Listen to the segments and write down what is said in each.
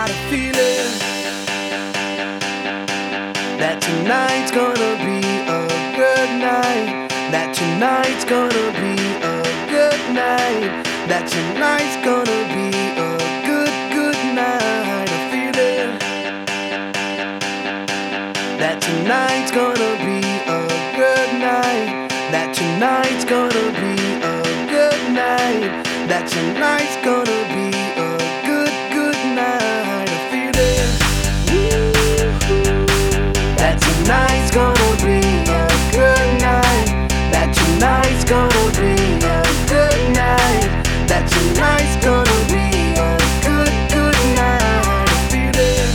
got a feeling that tonight's gonna be a good night. That tonight's gonna be a good night. That tonight's gonna be a good night. A feeling that tonight's gonna be a good night. That tonight's gonna be a good night. That tonight's gonna be a good night. A feeling that tonight's gonna be a good night. That tonight's gonna be a good night. That tonight's gonna be a good night. A feeling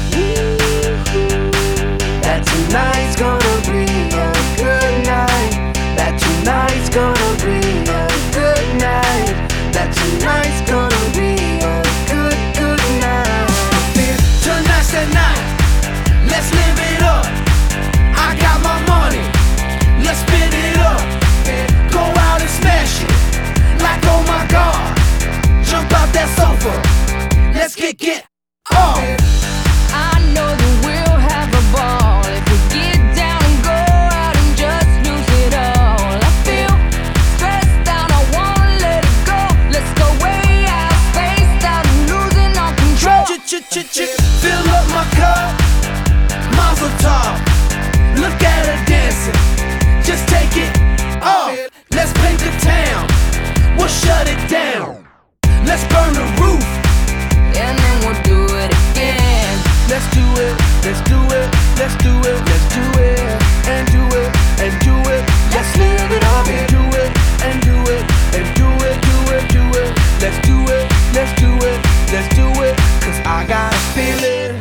that tonight's gonna be a good night. That tonight's gonna be a good night. That tonight's gonna be a good night. Tonight's the night. Let's live it up. I got my money. Let's spin it up. Go out and smash it. Like oh my God. Jump out that sofa. Let's get off. I know that we'll have a ball if we get down and go out and just lose it all. I feel stressed out, I wanna let it go. Let's go way out, spaced out and losing all control. Fill up my cup, Mazel tov. Look at her dancing, just take it off. Let's paint the town, we'll shut it down. Let's burn the roof, And then we'll do it again. let's do it, let's do it, let's do it, let's do it, and do it, and do it. Let's live it up and do it, and do it, and do it, do it, do it. Let's do it, let's do it, let's do it. Cause I got a feeling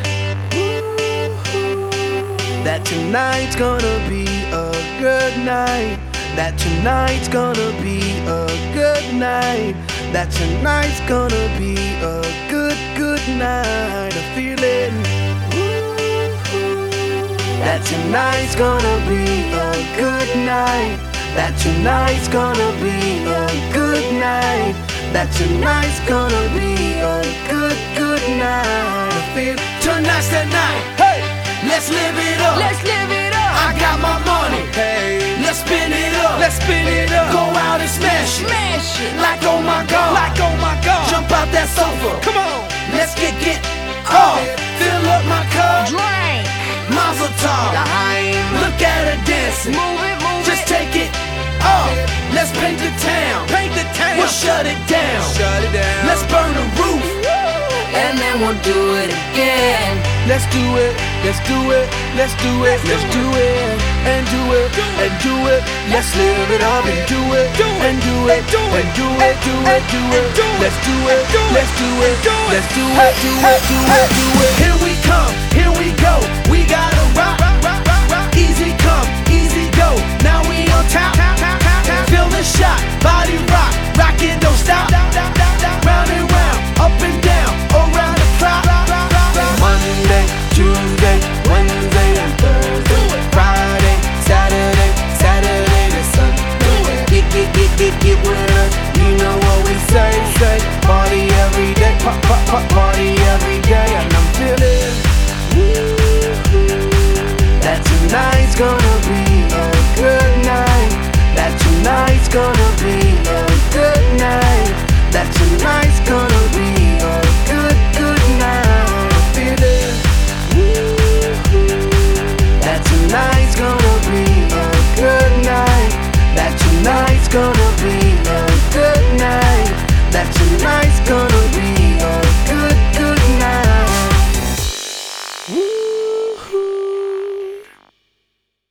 that tonight's gonna be a good night. That tonight's gonna be a good night. That tonight's gonna be a good night. A feeling that tonight's gonna be a good night. That tonight's gonna be a good night. That tonight's gonna be a good night. I feel tonight's the night. Hey, let's live it up. Let's live it up. I got my money. Hey, let's spin it up. Let's spin it up. Go out and smash it. Smash it. Like oh my God. Like oh my God. Jump out that sofa. Come on. Let's get off. Fill up my cup. Drink. Mazel tov. Look at her dancing. Move it, move Just it. take it off. Let's paint the town. Paint the town. We'll shut it down. Shut it down. Let's burn the roof. And then we'll do it again. Let's do it. Let's do it. Let's do it. Let's do it. And do it. And do it. Let's live it up and do it. And do it. And do it. Do it. Do it. Let's do it. Let's do it. Let's do it. Do it. Do it. Do it.